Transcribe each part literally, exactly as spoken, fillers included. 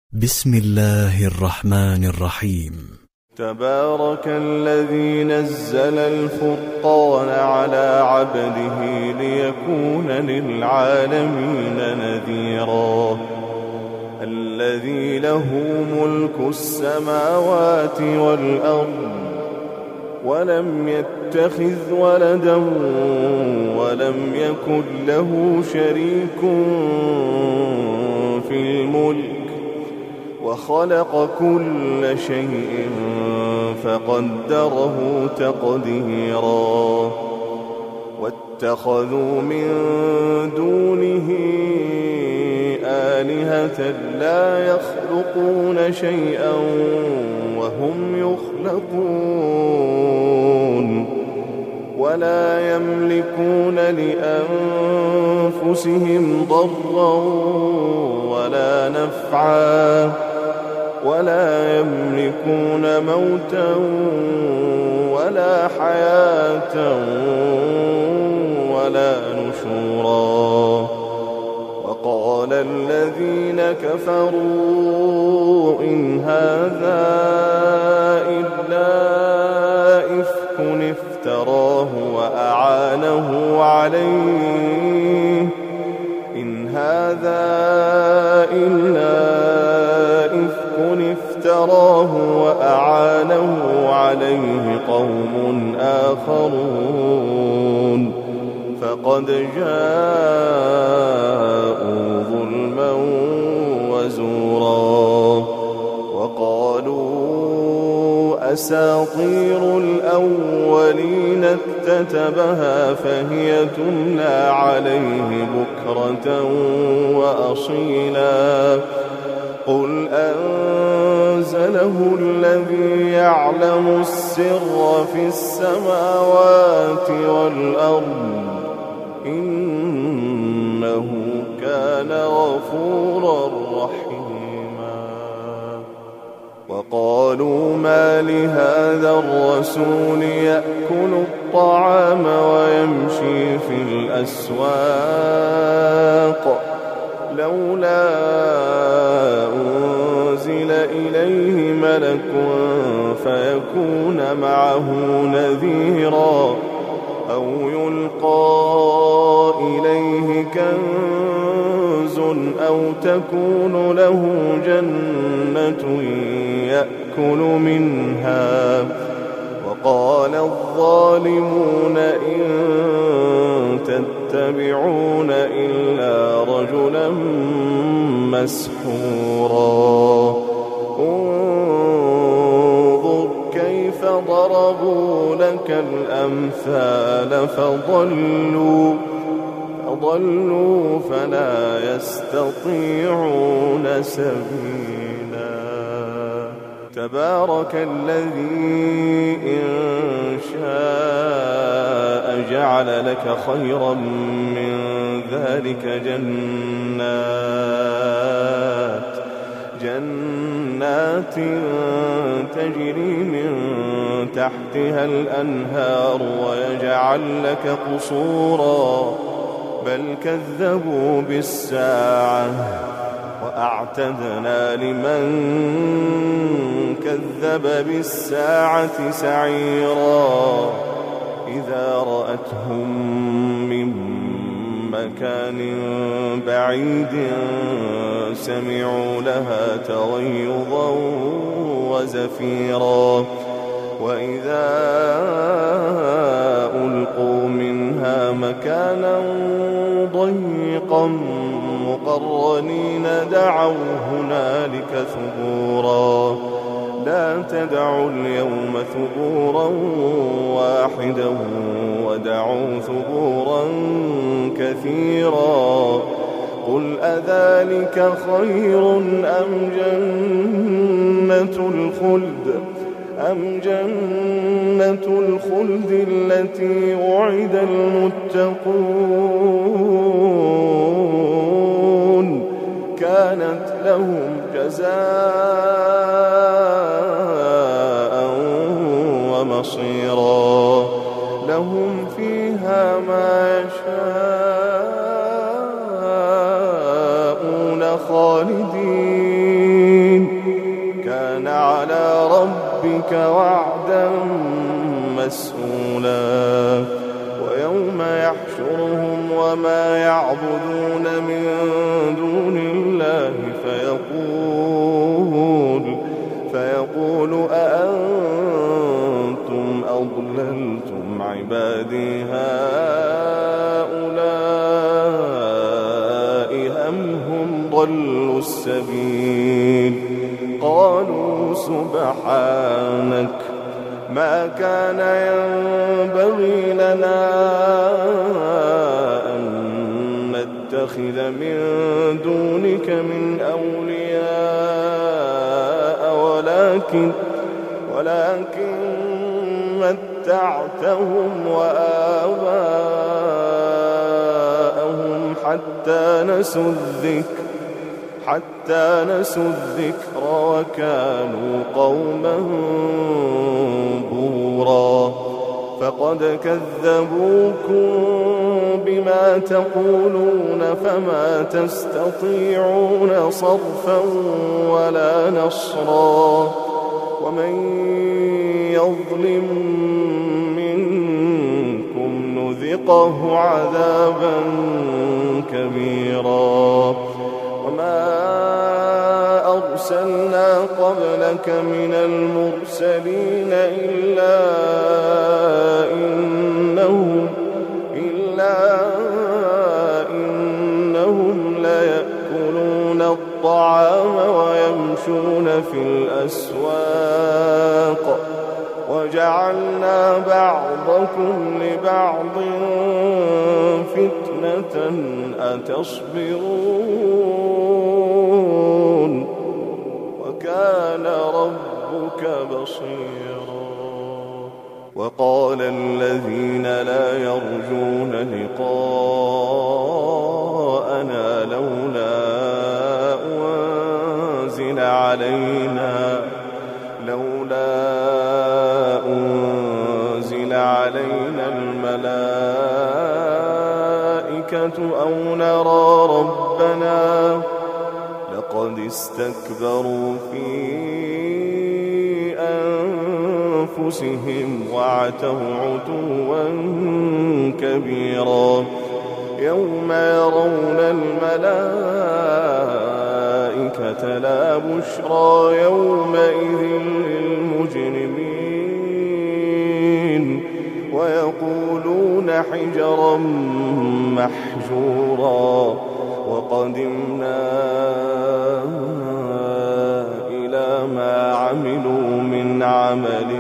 بسم الله الرحمن الرحيم. تبارك الذي نزل الفرقان على عبده ليكون للعالمين نذيرا. الذي له ملك السماوات والأرض ولم يتخذ ولدا ولم يكن له شريك في الملك وخلق كل شيء فقدره تقديرا. واتخذوا من دونه آلهة لا يخلقون شيئا وهم يخلقون ولا يملكون لأنفسهم ضرا ولا نفعا ولا يملكون موتا ولا حياة ولا نشورا. وقال الذين كفروا إن هذا إلا إفك افتراه وأعانه عليه إن هذا إلا افتراه وأعانه عليه قوم آخرون فقد جاءوا ظلما وزورا. وقالوا أساطير الأولين اكتتبها فهي تملى عليه بكرة وأصيلا. قل أنزله الذي يعلم السر في السماوات والأرض إنه كان غفورا رحيما. وقالوا ما لهذا الرسول يأكل الطعام ويمشي في الأسواق لولا أنزل إليه ملك فيكون معه نذيرا أو يلقى إليه كنز أو تكون له جنة يأكل منها. وقال الظالمون إن تتبعون إلا رجلا مسحورا. انظر كيف ضربوا لك الأمثال فضلوا فضلوا فلا يستطيعون سبيلا. تبارك الذي إن شاء جعل لك خيرا من ذلك جنات جنات تجري من تحتها الأنهار ويجعل لك قصورا بل كذبوا بالساعة وأعتدنا لمن كذب بالساعة سعيرا. إذا رأتهم من مكان بعيد سمعوا لها تغيظا وزفيرا. وإذا ألقوا منها مكانا ضيقا مقرنين دعوا هنالك ثبورا. لا تدعوا اليوم ثبورا واحدا ودعوا ثبورا كثيرا. قل أذلك خير أم جنة الخلد أم جنة الخلد التي وعد المتقون كانت لهم جزاء ومصيرا. لهم فيها ما يشاءون خالدين ربك وعدا مسئولا ويوم يحشرهم وما يعبدون من دون الله فيقول فيقول أأنتم أضللتم عبادي هؤلاء أم هم ضلوا السبيل قالوا سبحانك ما كان ينبغي لنا أن نتخذ من دونك من أولياء ولكن ولكن متعتهم وآباءهم حتى نسوا الذكر حتى نسوا الذكر وكانوا قوما بورا فقد كذبوكم بما تقولون فما تستطيعون صرفا ولا نصرا ومن يظلم منكم نذقه عذابا كبيرا وما أرسلنا قبلك من المرسلين إلا إنهم إلا إنهم ليأكلون الطعام ويمشون في الأسواق وجعلنا بعضكم لبعض فتنة أتصبرون وكان ربك بصيرا وقال الذين لا يرجون لقاءنا لولا أنزل علينا لولا أنزل علينا الملائكة أو نرى ربنا لقد استكبروا في أنفسهم وعتوا عتوا كبيرا يوم يرون الملائكة لا بشرى يومئذ للمجرمين ويقولون حجرا محجورا وقدمنا إلى ما عملوا من عمل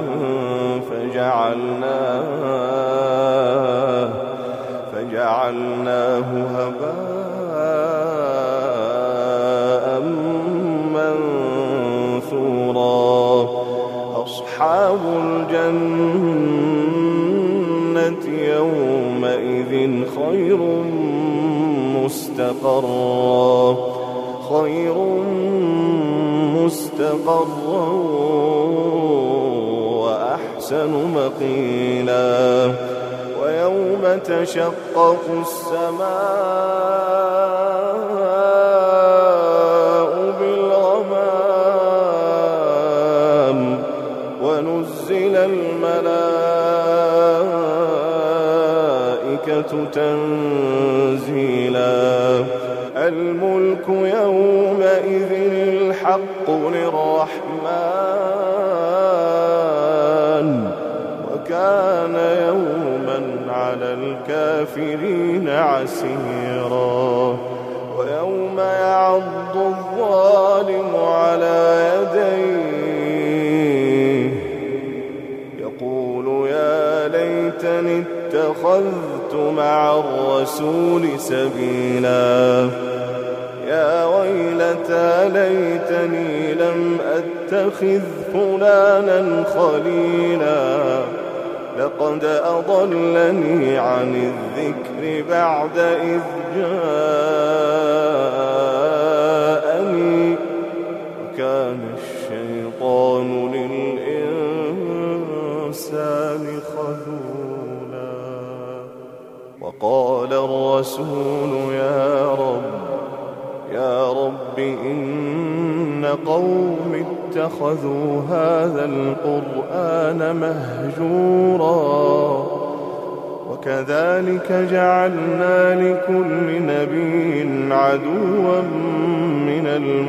فجعلناه فجعلناه هباء منثورا أصحاب الجنة يومئذ خير مستقرا خير مستقرا وأحسن مقيلا ويوم تشقق السماء بالغمام ونزل الملائكة تنزيلا الملك يومئذ الحق للرحمن وكان يوما على الكافرين عسيرا ويوم يعض الظالم على يديه يقول يا ليتني اتخذت مع الرسول سبيلا يا ويلتى ليتني لم أتخذ فلانا خليلا لقد أضلني عن الذكر بعد إذ جاءني وكان الشيطان للإنسان خذولا وقال الرسول يا رب يا رب إن قوم اتخذوا هذا القرآن مهجورا وكذلك جعلنا لكل نبي عدوا من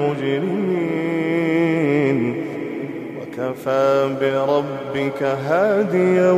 المجرمين وكفى بربك هاديا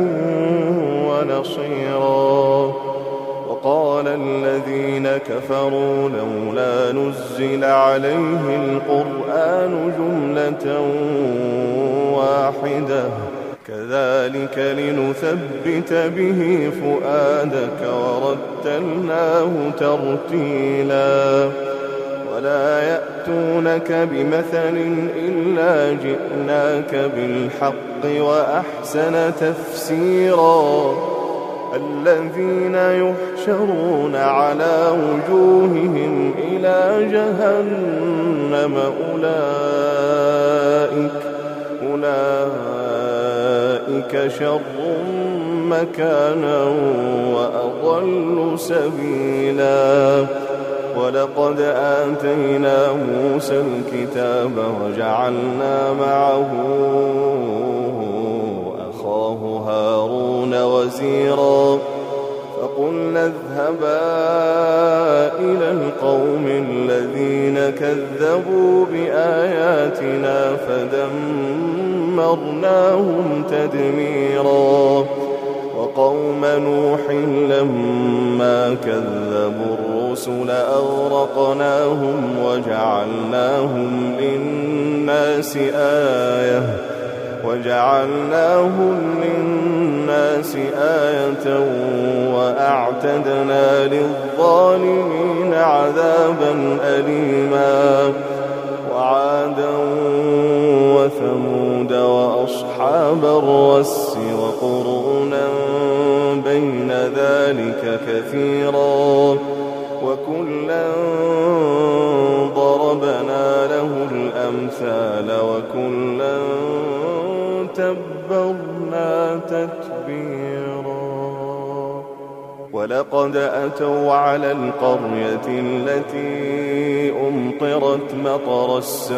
ونصيرا وقال الذين كفروا لولا نزل عليه القرآن جملة واحدة كذلك لنثبت به فؤادك ورتلناه ترتيلا ولا يأتونك بمثل إلا جئناك بالحق وأحسن تفسيرا الذين يحشرون على وجوههم إلى جهنم أولئك أولئك شر مكانا وأضل سبيلا ولقد آتينا موسى الكتاب وجعلنا معه أخاه هارون وزيرا فقلنا اذهبا إلى القوم الذين كذبوا بآياتنا فدمرناهم تدميرا وقوم نوح لما كذبوا الرسل أغرقناهم وجعلناهم للناس آية وجعلناهم للناس آية وأعتدنا للظالمين عذابا أليما وعادا وثمود وأصحاب الرس وقرونا بين ذلك كثيرا وكلا ضربنا له الأمثال وكلا تبرنا تتبيرا ولقد أتوا على القرية التي أمطرت مطر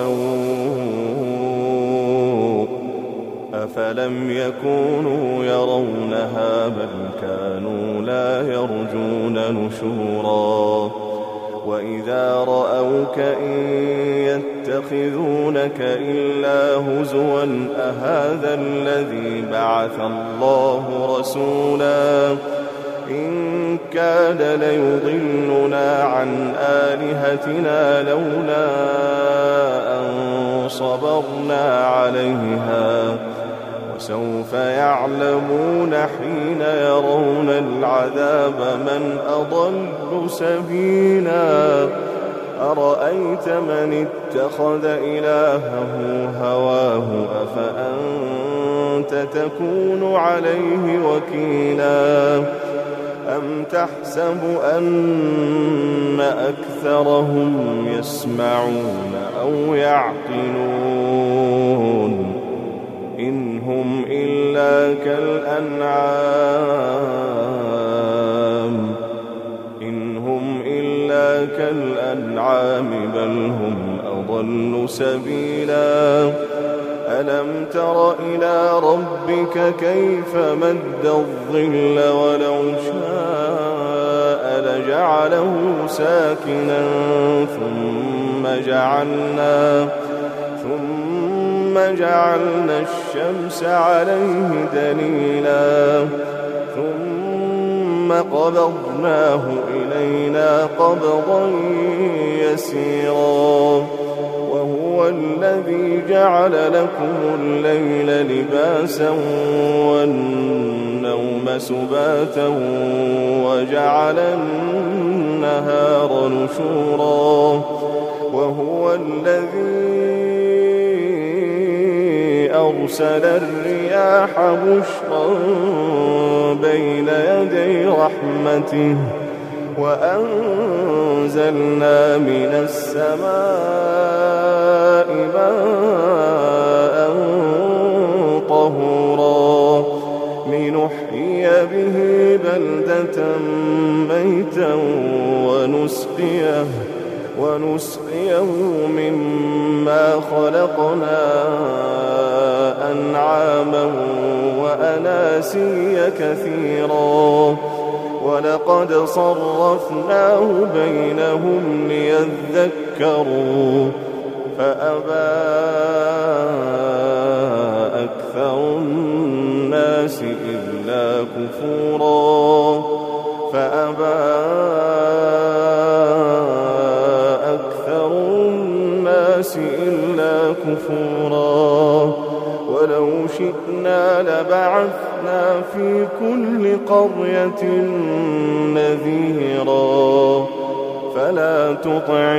السوء أفلم يكونوا يرونها بل كانوا لا يرجون نشورا وإذا رأوك إن يتخذونك إلا هزوا أهذا الذي بعث الله رسولا إن كاد ليضلنا عن آلهتنا لولا أن صبرنا عليها وسوف يعلمون حين يرون العذاب من أضل سبيلا أرأيت من اتخذ إلهه هواه أفأنت تكون عليه وكيلا أم تحسب أن أكثرهم يسمعون أو يعقلون إن هم إلا كالأنعام إن هم إلا كالأنعام بل هم أضل سبيلا ألم تر إلى ربك كيف مد الظل ولو شاء لجعله ساكنا ثم جعلنا ثم جعلنا الشمس عليه دليلا ثم قبضناه إلينا قبضا يسيرا وهو الذي جعل لكم الليل لباسا والنوم سباتا وجعل النهار نشورا وهو الذي أرسل الرياح بشرا بين يدي رحمته وأنزلنا من السماء ماء طهورا لنحيي به بلدة ميتا ونسقيه ونسقيه مما خلقنا أنعاما وأناسيا كثيرا ولقد صرفناه بينهم ليذكروا فأبى أكثر الناس إلا كفورا فأبى أكثر الناس إلا كفورا ولو شئنا لبعثنا في كل قرية نذيرا فلا تطع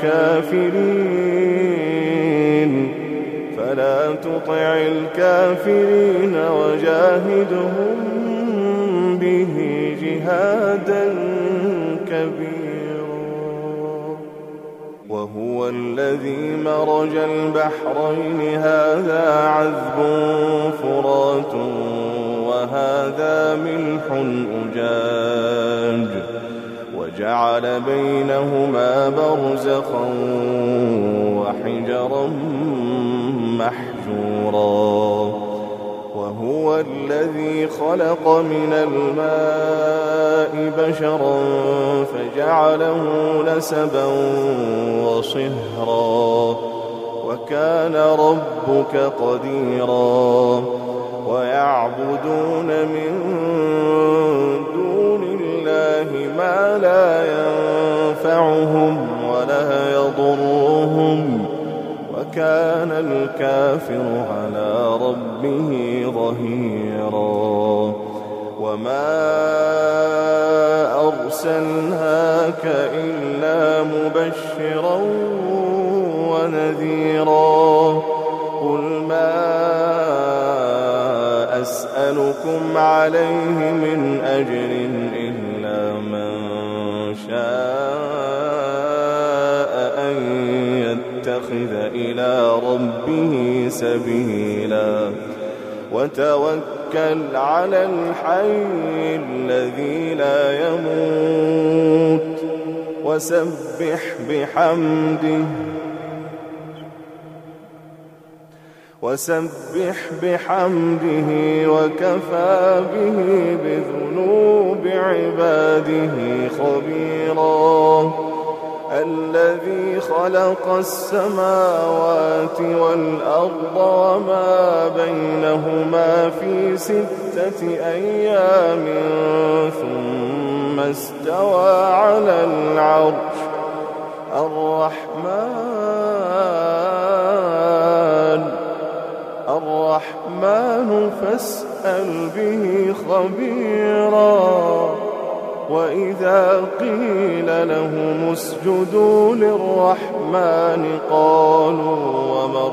الكافرين فلا تطع الكافرين وجاهدهم به جهادا كبيرا وهو الذي مرج البحرين هذا عذب فرات وهذا ملح أجاج وجعل بينهما برزخا وحجرا محجورا وهو الذي خلق من الماء بشرا فجعله نسبا وصهرا وكان ربك قديرا ويعبدون من دون الله ما لا ينفعهم ولا يضرهم وكان الكافر على ربه ظهيرا وما أرسلناك إلا مبشرا ونذيرا قل ما أسألكم عليه من أجر إلا من شاء أن يتخذ إلى ربه سبيلا وتوكل على الحي الذي لا يموت وسبح بحمده وسبح بحمده وكفى به بذنوب عباده خبيرا الذي خلق السماوات والأرض وما بينهما في ستة أيام ثم استوى على العرش الرحمن الرحمن فاسأل به خبيرا وإذا قيل لهم اسجدوا للرحمن قالوا وما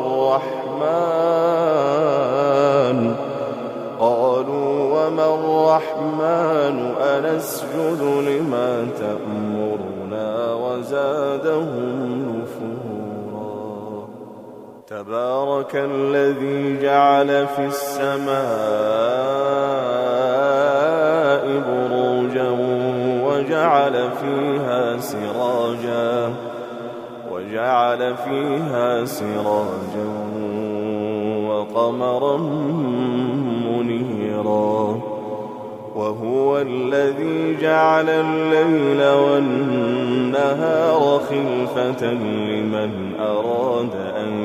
الرحمن قالوا وما الرحمن أنسجد لما تأمرنا وزادهم نفورا تبارك الذي جعل في السماء بروجا وجعل فيها سراجا وجعل فيها سراجا وقمرا منيرا وهو الذي جعل الليل والنهار خلفة لمن أراد أن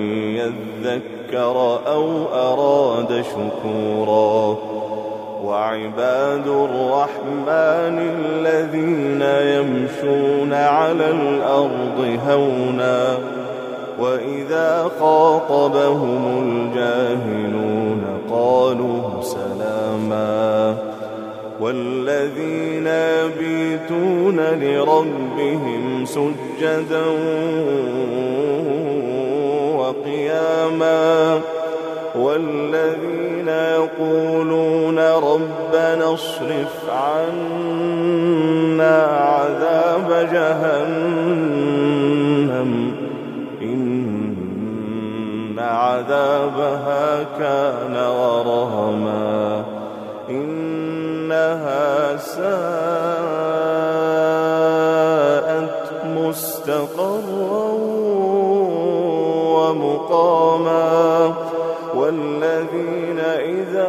يذكر أو أراد شكورا وعباد الرحمن الذين يمشون على الأرض هونا وإذا خاطبهم الجاهلون قالوا سلاما والذين يبيتون لربهم سجدا وقياما والذين يقولون ربنا اصرف عنا عذاب جهنم إن عذابها كان غراما إنها ساءت مستقرا ومقيما ومقاما والذين إذا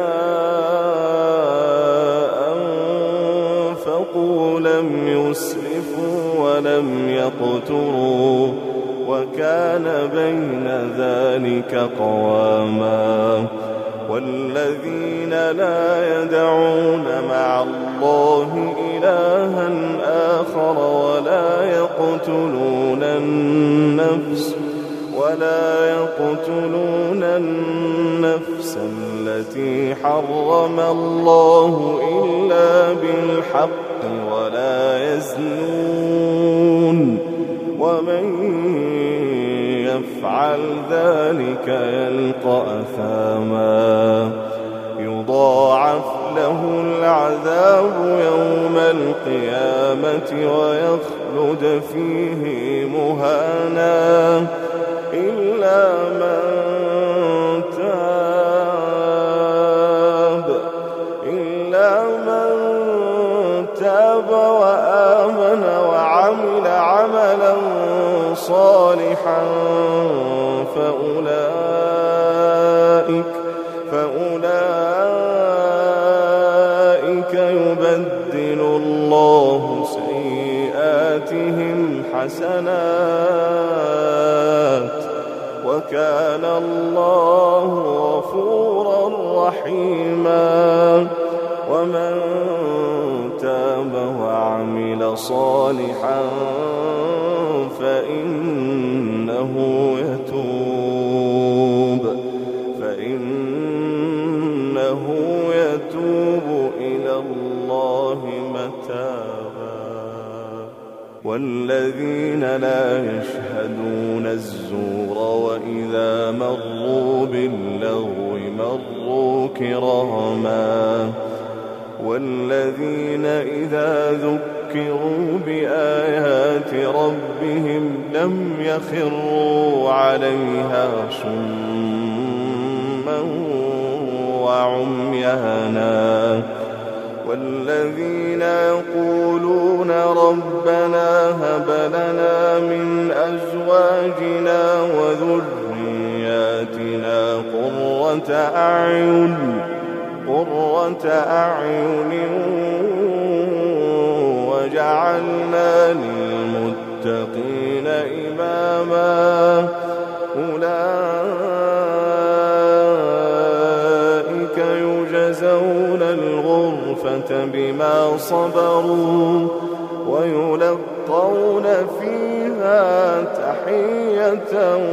أنفقوا لم يسرفوا ولم يقتروا وكان بين ذلك قواما والذين لا يدعون مع الله إلها آخر ولا يقتلون النفس ولا يقتلون النفس التي حرم الله إلا بالحق ولا يزنون ومن يفعل ذلك يلقى أثاما يضاعف له العذاب يوم القيامة ويخلد فيه مهانا إلا من تاب إلا من تاب وآمن وعمل عملا صالحا فأولئك فأولئك يبدل الله سيئاتهم حسنات وكان الله غفورا رحيما ومن تاب وعمل صالحا فإنه يتوب فإنه يتوب إلى الله متابا والذين لا يشهدون الزور وإذا مروا باللغو مروا كراما والذين إذا ذكروا بآيات ربهم لم يخروا عليها صما وعميانا والذين يقولون ربنا هب لنا من أزواجنا وذرياتنا قرة أعين قرة أعين وجعلنا للمتقين إماما أولئك يجزون الغرفة بما صبروا ويلقون فيها تحية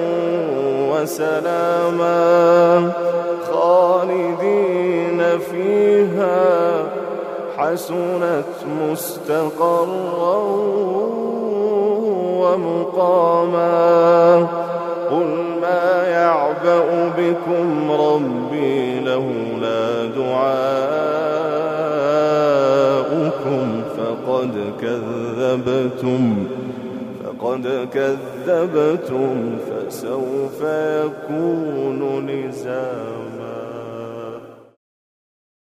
وسلاما خالدين فيها حسنت مستقرا ومقاما قل ما يعبأ بكم ربي لولا دعاؤكم فقد كذبتم فقد كذبتم فسوف يكون لزاما.